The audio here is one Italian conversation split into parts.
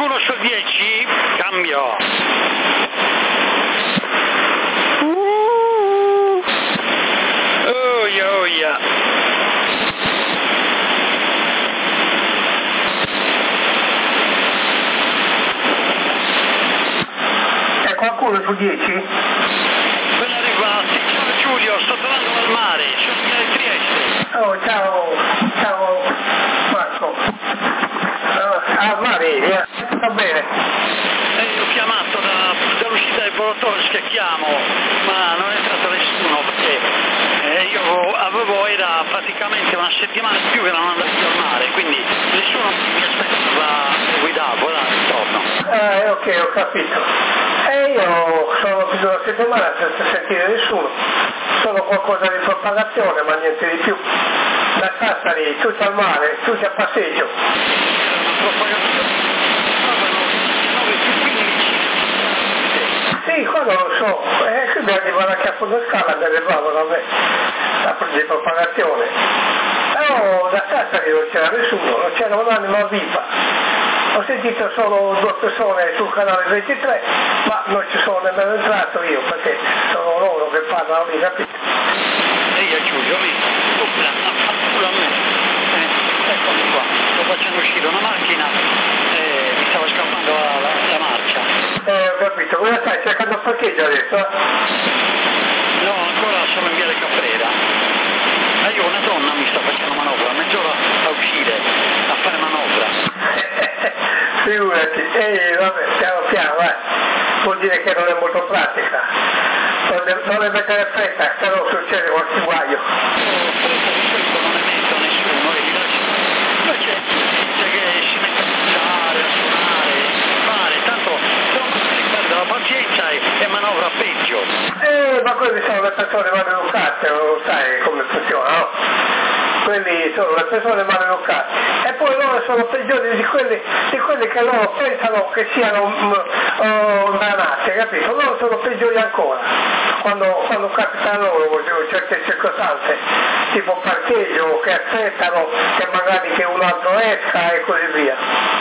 qualcuno sul 10? Cambio. Oh yeah. C'è qualcuno su 10? Ben arrivati. Ciao Giulio, sto tornando dal mare, sono via di Trieste. Oh, ciao Marco. Maria, sta bene. Ho chiamato dall'uscita del Portone, schiacchiamo, ma non è entrato nessuno perché era praticamente una settimana in più che non andavo più al mare, quindi nessuno mi aspettava guidavo là intorno. Ok, ho capito. Io sono più di una settimana senza sentire nessuno. Solo qualcosa di propagazione, ma niente di più. Da Sassari, tutti al mare, tutti a passeggio. Una propagazione. Sì, quello lo so, qui arrivano anche a fondo scala che arrivavano a me, di propagazione. Però da Sassari non c'era nessuno, non c'era un'anima viva. Ho sentito solo 2 persone sul canale 23, ma non ci sono nemmeno entrato io, perché sono loro che parlano lì, capito? E io Giulio, pure a me. Eccomi qua, sto facendo uscire una macchina e mi stava scappando la marcia. Ho capito, cosa stai cercando parcheggio adesso? No, ancora sono in viale Caprera. Ma io una donna mi sta facendo manovra, mezz'ora a uscire, a fare manovra. Figurati, vabbè, piano, vuol dire che non è molto pratica. Non le mettere fretta, se no succede qualche guaio. Non ne metto nessuno, poi c'è gente che si mette a mangiare, a suonare, a fare, tanto perde la pazienza e manovra peggio. Ma quelle sono le persone maleducate, lo sai come funziona, no? Quelli sono le persone maleducate. E poi loro sono peggiori di quelli che loro pensano che siano danate, capito? Loro sono peggiori ancora. Quando capita a loro certe circostanze, tipo parcheggio, che aspettano che magari che un altro esca e così via.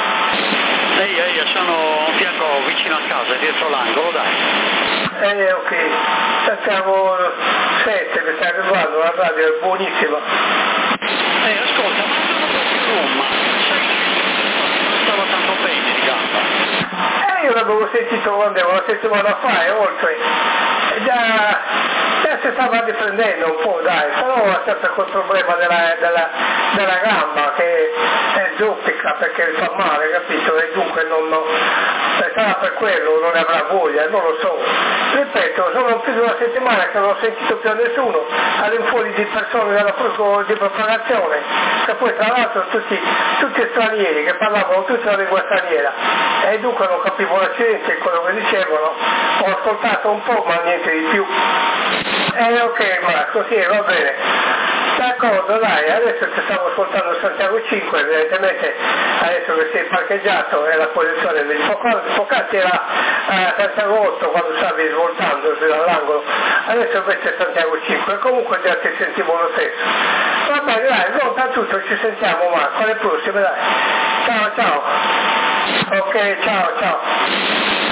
Io sono a fianco vicino a casa, dietro l'angolo, dai. Ok, sentiamo 7, mi sta arrivando, la radio è buonissima. Ascolta, ma Roma, sai che non stava tanto bene di gamba? Io l'avevo sentito quando una settimana fa e oltre, già si stava riprendendo un po', dai, però ha sempre quel problema della gamba che è zoppica perché fa male, capito? E dunque sarà per quello, non ne avrà voglia, non lo so. Ripeto, sono più di una settimana che non ho sentito più a nessuno, all'infuori di persone di propagazione, che poi tra l'altro tutti stranieri, che parlavano tutti la lingua straniera, e dunque non capivo l'accidente, quello che dicevano, ho ascoltato un po' ma niente di più. Ok Marco, sì, va bene. D'accordo, dai, adesso ti stavo ascoltando Santiago 5, evidentemente adesso che sei parcheggiato è la posizione del Focati era Santiago 8 quando stavi svoltando dall'angolo, adesso invece è Santiago 5, comunque già ti sentivo lo stesso. Va bene, dai, volta tutto, ci sentiamo Marco, alle prossime, dai. Ciao. Ok, ciao.